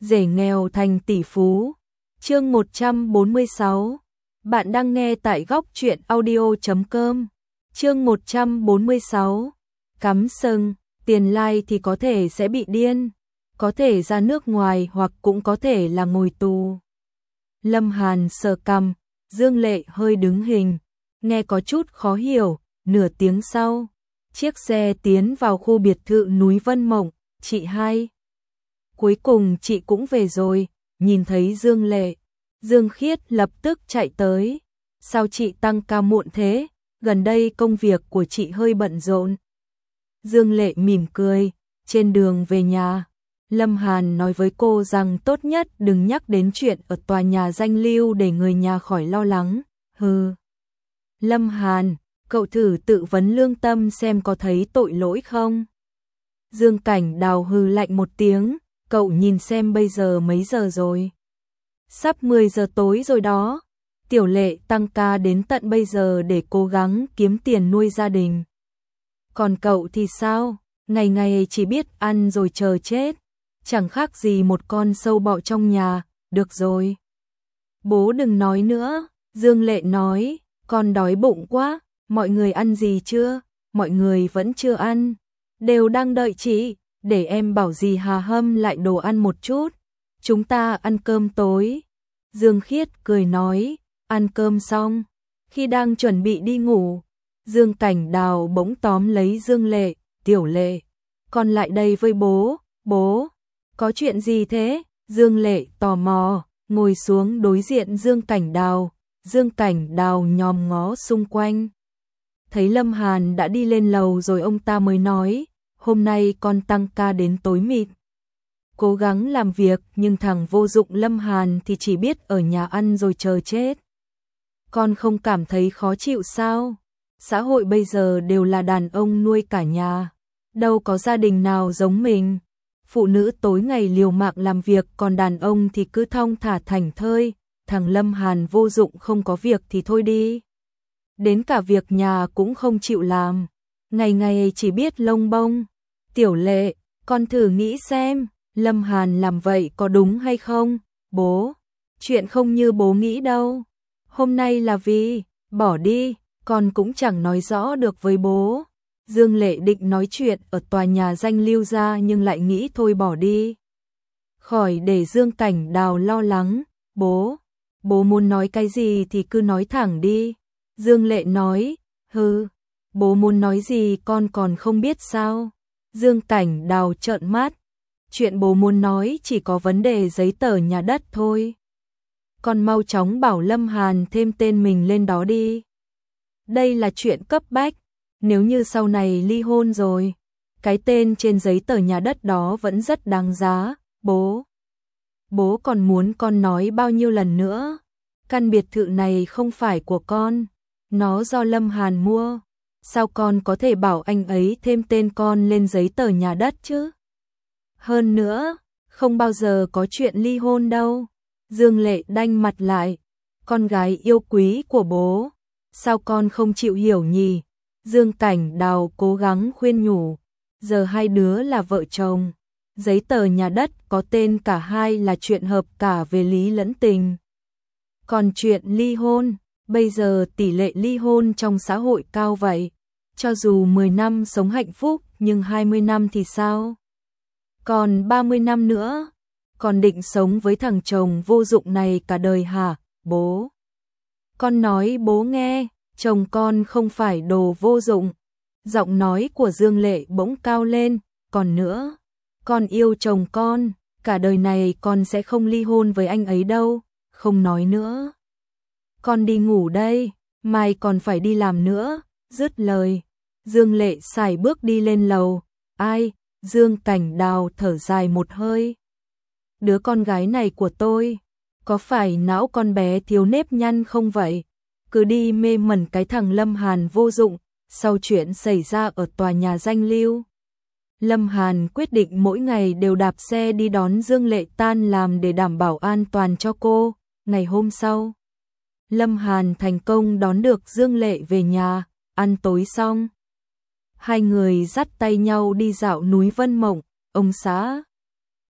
Rể nghèo thành tỷ phú. Chương 146. Bạn đang nghe tại góc truyện audio.com. Chương 146. Cắm sừng, tiền lai thì có thể sẽ bị điên, có thể ra nước ngoài hoặc cũng có thể là ngồi tù. Lâm Hàn sờ cằm, Dương Lệ hơi đứng hình, nghe có chút khó hiểu. Nửa tiếng sau, chiếc xe tiến vào khu biệt thự núi Vân Mộng. Chị hai, cuối cùng chị cũng về rồi. Nhìn thấy Dương Lệ, Dương Khiết lập tức chạy tới. Sao chị tăng ca muộn thế? Gần đây công việc của chị hơi bận rộn. Dương Lệ mỉm cười. Trên đường về nhà, Lâm Hàn nói với cô rằng tốt nhất đừng nhắc đến chuyện ở tòa nhà danh lưu để người nhà khỏi lo lắng. Hừ. Lâm Hàn, cậu thử tự vấn lương tâm xem có thấy tội lỗi không? Dương Cảnh Đào hừ lạnh một tiếng. Cậu nhìn xem bây giờ mấy giờ rồi? Sắp 10 giờ tối rồi đó. Tiểu Lệ tăng ca đến tận bây giờ để cố gắng kiếm tiền nuôi gia đình. Còn cậu thì sao? Ngày ngày chỉ biết ăn rồi chờ chết. Chẳng khác gì một con sâu bọ trong nhà. Được rồi, bố đừng nói nữa. Dương Lệ nói, con đói bụng quá. Mọi người ăn gì chưa? Mọi người vẫn chưa ăn, đều đang đợi chị. Để em bảo dì Hà hâm lại đồ ăn một chút. Chúng ta ăn cơm tối. Dương Khiết cười nói, ăn cơm xong, khi đang chuẩn bị đi ngủ, Dương Cảnh Đào bỗng tóm lấy Dương Lệ. Tiểu Lệ, con lại đây với bố. Bố, có chuyện gì thế? Dương Lệ tò mò, ngồi xuống đối diện Dương Cảnh Đào. Dương Cảnh Đào nhòm ngó xung quanh. Thấy Lâm Hàn đã đi lên lầu rồi ông ta mới nói, hôm nay con tăng ca đến tối mịt. Cố gắng làm việc nhưng thằng vô dụng Lâm Hàn thì chỉ biết ở nhà ăn rồi chờ chết. Con không cảm thấy khó chịu sao? Xã hội bây giờ đều là đàn ông nuôi cả nhà. Đâu có gia đình nào giống mình. Phụ nữ tối ngày liều mạng làm việc, còn đàn ông thì cứ thong thả thảnh thơi. Thằng Lâm Hàn vô dụng, không có việc thì thôi đi. Đến cả việc nhà cũng không chịu làm. Ngày ngày chỉ biết lông bông. Tiểu Lệ, con thử nghĩ xem, Lâm Hàn làm vậy có đúng hay không? Bố, chuyện không như bố nghĩ đâu. Hôm nay là vì, bỏ đi, con cũng chẳng nói rõ được với bố. Dương Lệ định nói chuyện ở tòa nhà danh lưu ra nhưng lại nghĩ thôi bỏ đi. Khỏi để Dương Cảnh Đào lo lắng. Bố muốn nói cái gì thì cứ nói thẳng đi. Dương Lệ nói, hừ, bố muốn nói gì con còn không biết sao? Dương Cảnh Đào trợn mắt. Chuyện bố muốn nói chỉ có vấn đề giấy tờ nhà đất thôi. Con mau chóng bảo Lâm Hàn thêm tên mình lên đó đi. Đây là chuyện cấp bách. Nếu như sau này ly hôn rồi, cái tên trên giấy tờ nhà đất đó vẫn rất đáng giá. Bố còn muốn con nói bao nhiêu lần nữa? Căn biệt thự này không phải của con, nó do Lâm Hàn mua. Sao con có thể bảo anh ấy thêm tên con lên giấy tờ nhà đất chứ? Hơn nữa, không bao giờ có chuyện ly hôn đâu. Dương Lệ đanh mặt lại. Con gái yêu quý của bố, sao con không chịu hiểu nhỉ? Dương Cảnh Đào cố gắng khuyên nhủ. Giờ hai đứa là vợ chồng. Giấy tờ nhà đất có tên cả hai là chuyện hợp cả về lý lẫn tình. Còn chuyện ly hôn, bây giờ tỷ lệ ly hôn trong xã hội cao vậy. Cho dù 10 năm sống hạnh phúc nhưng 20 năm thì sao? Còn 30 năm nữa, còn định sống với thằng chồng vô dụng này cả đời hả? Bố, con nói bố nghe, chồng con không phải đồ vô dụng. Giọng nói của Dương Lệ bỗng cao lên. Còn nữa, con yêu chồng con, cả đời này con sẽ không ly hôn với anh ấy đâu. Không nói nữa, con đi ngủ đây, mai còn phải đi làm nữa. Dứt lời, Dương Lệ sải bước đi lên lầu. Ai? Dương Cảnh Đào thở dài một hơi. Đứa con gái này của tôi, có phải não con bé thiếu nếp nhăn không vậy? Cứ đi mê mẩn cái thằng Lâm Hàn vô dụng. Sau chuyện xảy ra ở tòa nhà danh lưu, Lâm Hàn quyết định mỗi ngày đều đạp xe đi đón Dương Lệ tan làm để đảm bảo an toàn cho cô. Ngày hôm sau, Lâm Hàn thành công đón được Dương Lệ về nhà. Ăn tối xong, hai người dắt tay nhau đi dạo núi Vân Mộng. Ông xã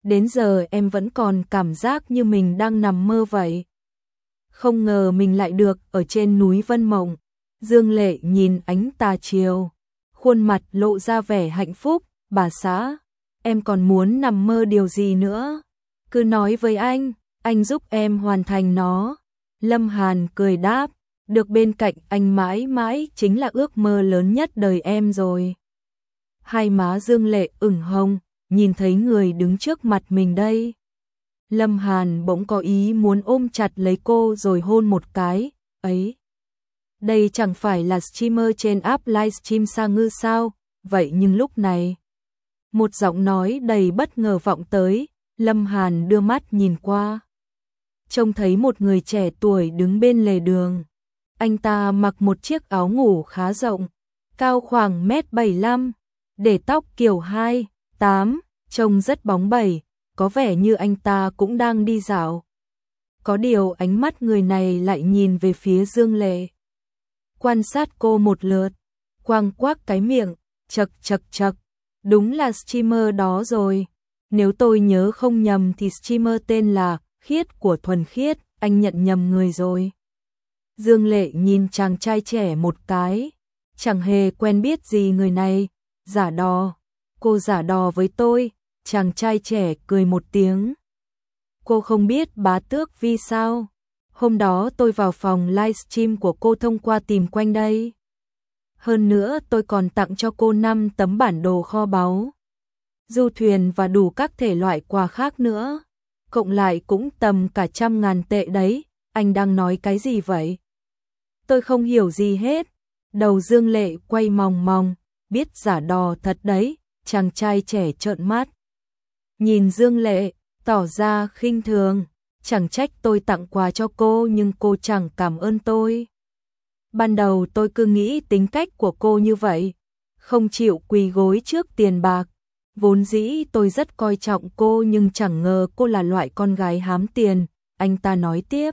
Đến giờ em vẫn còn cảm giác như mình đang nằm mơ vậy. Không ngờ mình lại được ở trên núi Vân Mộng. Dương Lệ nhìn ánh tà chiều, khuôn mặt lộ ra vẻ hạnh phúc. Bà xã, em còn muốn nằm mơ điều gì nữa? Cứ nói với anh giúp em hoàn thành nó. Lâm Hàn cười đáp, được bên cạnh anh mãi mãi chính là ước mơ lớn nhất đời em rồi. Hai má Dương Lệ ửng hồng, nhìn thấy người đứng trước mặt mình đây. Lâm Hàn bỗng có ý muốn ôm chặt lấy cô rồi hôn một cái, ấy. Đây chẳng phải là streamer trên app livestream Sa Ngư sao? Vậy nhưng lúc này, một giọng nói đầy bất ngờ vọng tới, Lâm Hàn đưa mắt nhìn qua. Trông thấy một người trẻ tuổi đứng bên lề đường. Anh ta mặc một chiếc áo ngủ khá rộng, cao khoảng 1m75, để tóc kiểu 2-8, trông rất bóng bẩy, có vẻ như anh ta cũng đang đi dạo. Có điều ánh mắt người này lại nhìn về phía Dương Lệ. Quan sát cô một lượt, quang quác cái miệng, chậc chậc chậc, đúng là streamer đó rồi. Nếu tôi nhớ không nhầm thì streamer tên là Khiết của Thuần Khiết, anh nhận nhầm người rồi. Dương Lệ nhìn chàng trai trẻ một cái, chẳng hề quen biết gì người này, giả đò. Cô giả đò với tôi, chàng trai trẻ cười một tiếng. Cô không biết Bá Tước Vi sao? Hôm đó tôi vào phòng livestream của cô thông qua tìm quanh đây. Hơn nữa tôi còn tặng cho cô 5 tấm bản đồ kho báu, du thuyền và đủ các thể loại quà khác nữa. Cộng lại cũng tầm cả 100.000 tệ đấy, anh đang nói cái gì vậy? Tôi không hiểu gì hết. Đầu Dương Lệ quay mòng mòng, biết giả đò thật đấy, chàng trai trẻ trợn mắt. Nhìn Dương Lệ, tỏ ra khinh thường, chẳng trách tôi tặng quà cho cô nhưng cô chẳng cảm ơn tôi. Ban đầu tôi cứ nghĩ tính cách của cô như vậy, không chịu quỳ gối trước tiền bạc. Vốn dĩ tôi rất coi trọng cô nhưng chẳng ngờ cô là loại con gái hám tiền, anh ta nói tiếp.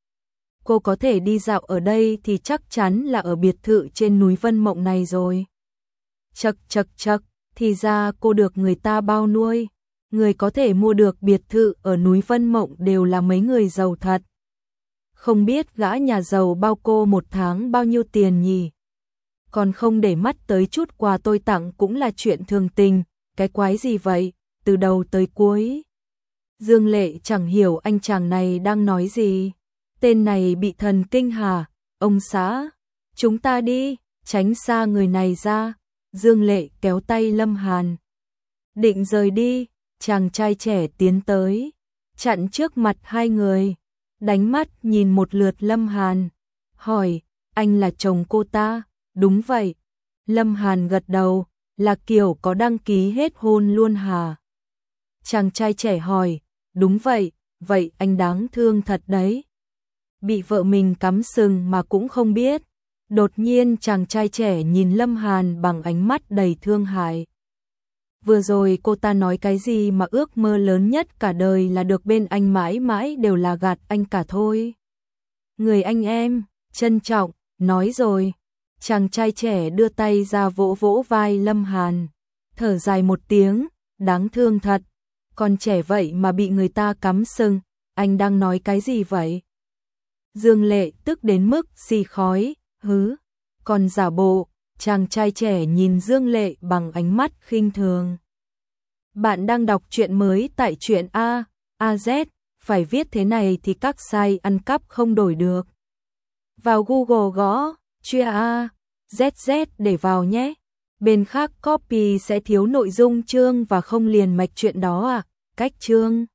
Cô có thể đi dạo ở đây thì chắc chắn là ở biệt thự trên núi Vân Mộng này rồi. Chậc chậc chậc, thì ra cô được người ta bao nuôi. Người có thể mua được biệt thự ở núi Vân Mộng đều là mấy người giàu thật. Không biết gã nhà giàu bao cô một tháng bao nhiêu tiền nhỉ? Còn không để mắt tới chút quà tôi tặng cũng là chuyện thường tình. Cái quái gì vậy, từ đầu tới cuối. Dương Lệ chẳng hiểu anh chàng này đang nói gì. Tên này bị thần kinh hả? Ông xã, chúng ta đi, tránh xa người này ra. Dương Lệ kéo tay Lâm Hàn. Định rời đi, chàng trai trẻ tiến tới, chặn trước mặt hai người, đánh mắt nhìn một lượt Lâm Hàn. Hỏi, anh là chồng cô ta? Đúng vậy. Lâm Hàn gật đầu. Là kiểu có đăng ký hết hôn luôn hả? Chàng trai trẻ hỏi, đúng vậy, vậy anh đáng thương thật đấy. Bị vợ mình cắm sừng mà cũng không biết. Đột nhiên chàng trai trẻ nhìn Lâm Hàn bằng ánh mắt đầy thương hại. Vừa rồi cô ta nói cái gì mà ước mơ lớn nhất cả đời là được bên anh mãi mãi đều là gạt anh cả thôi. Người anh em, trân trọng, nói rồi. Chàng trai trẻ đưa tay ra vỗ vỗ vai Lâm Hàn, thở dài một tiếng, đáng thương thật, còn trẻ vậy mà bị người ta cắm sừng, anh đang nói cái gì vậy? Dương Lệ tức đến mức xì khói, hứ, còn giả bộ, chàng trai trẻ nhìn Dương Lệ bằng ánh mắt khinh thường. Bạn đang đọc truyện mới tại truyện AZ, phải viết thế này thì các site ăn cắp không đổi được. Vào Google gõ Chia ZZ để vào nhé. Bên khác copy sẽ thiếu nội dung chương và không liền mạch chuyện đó à? Cách chương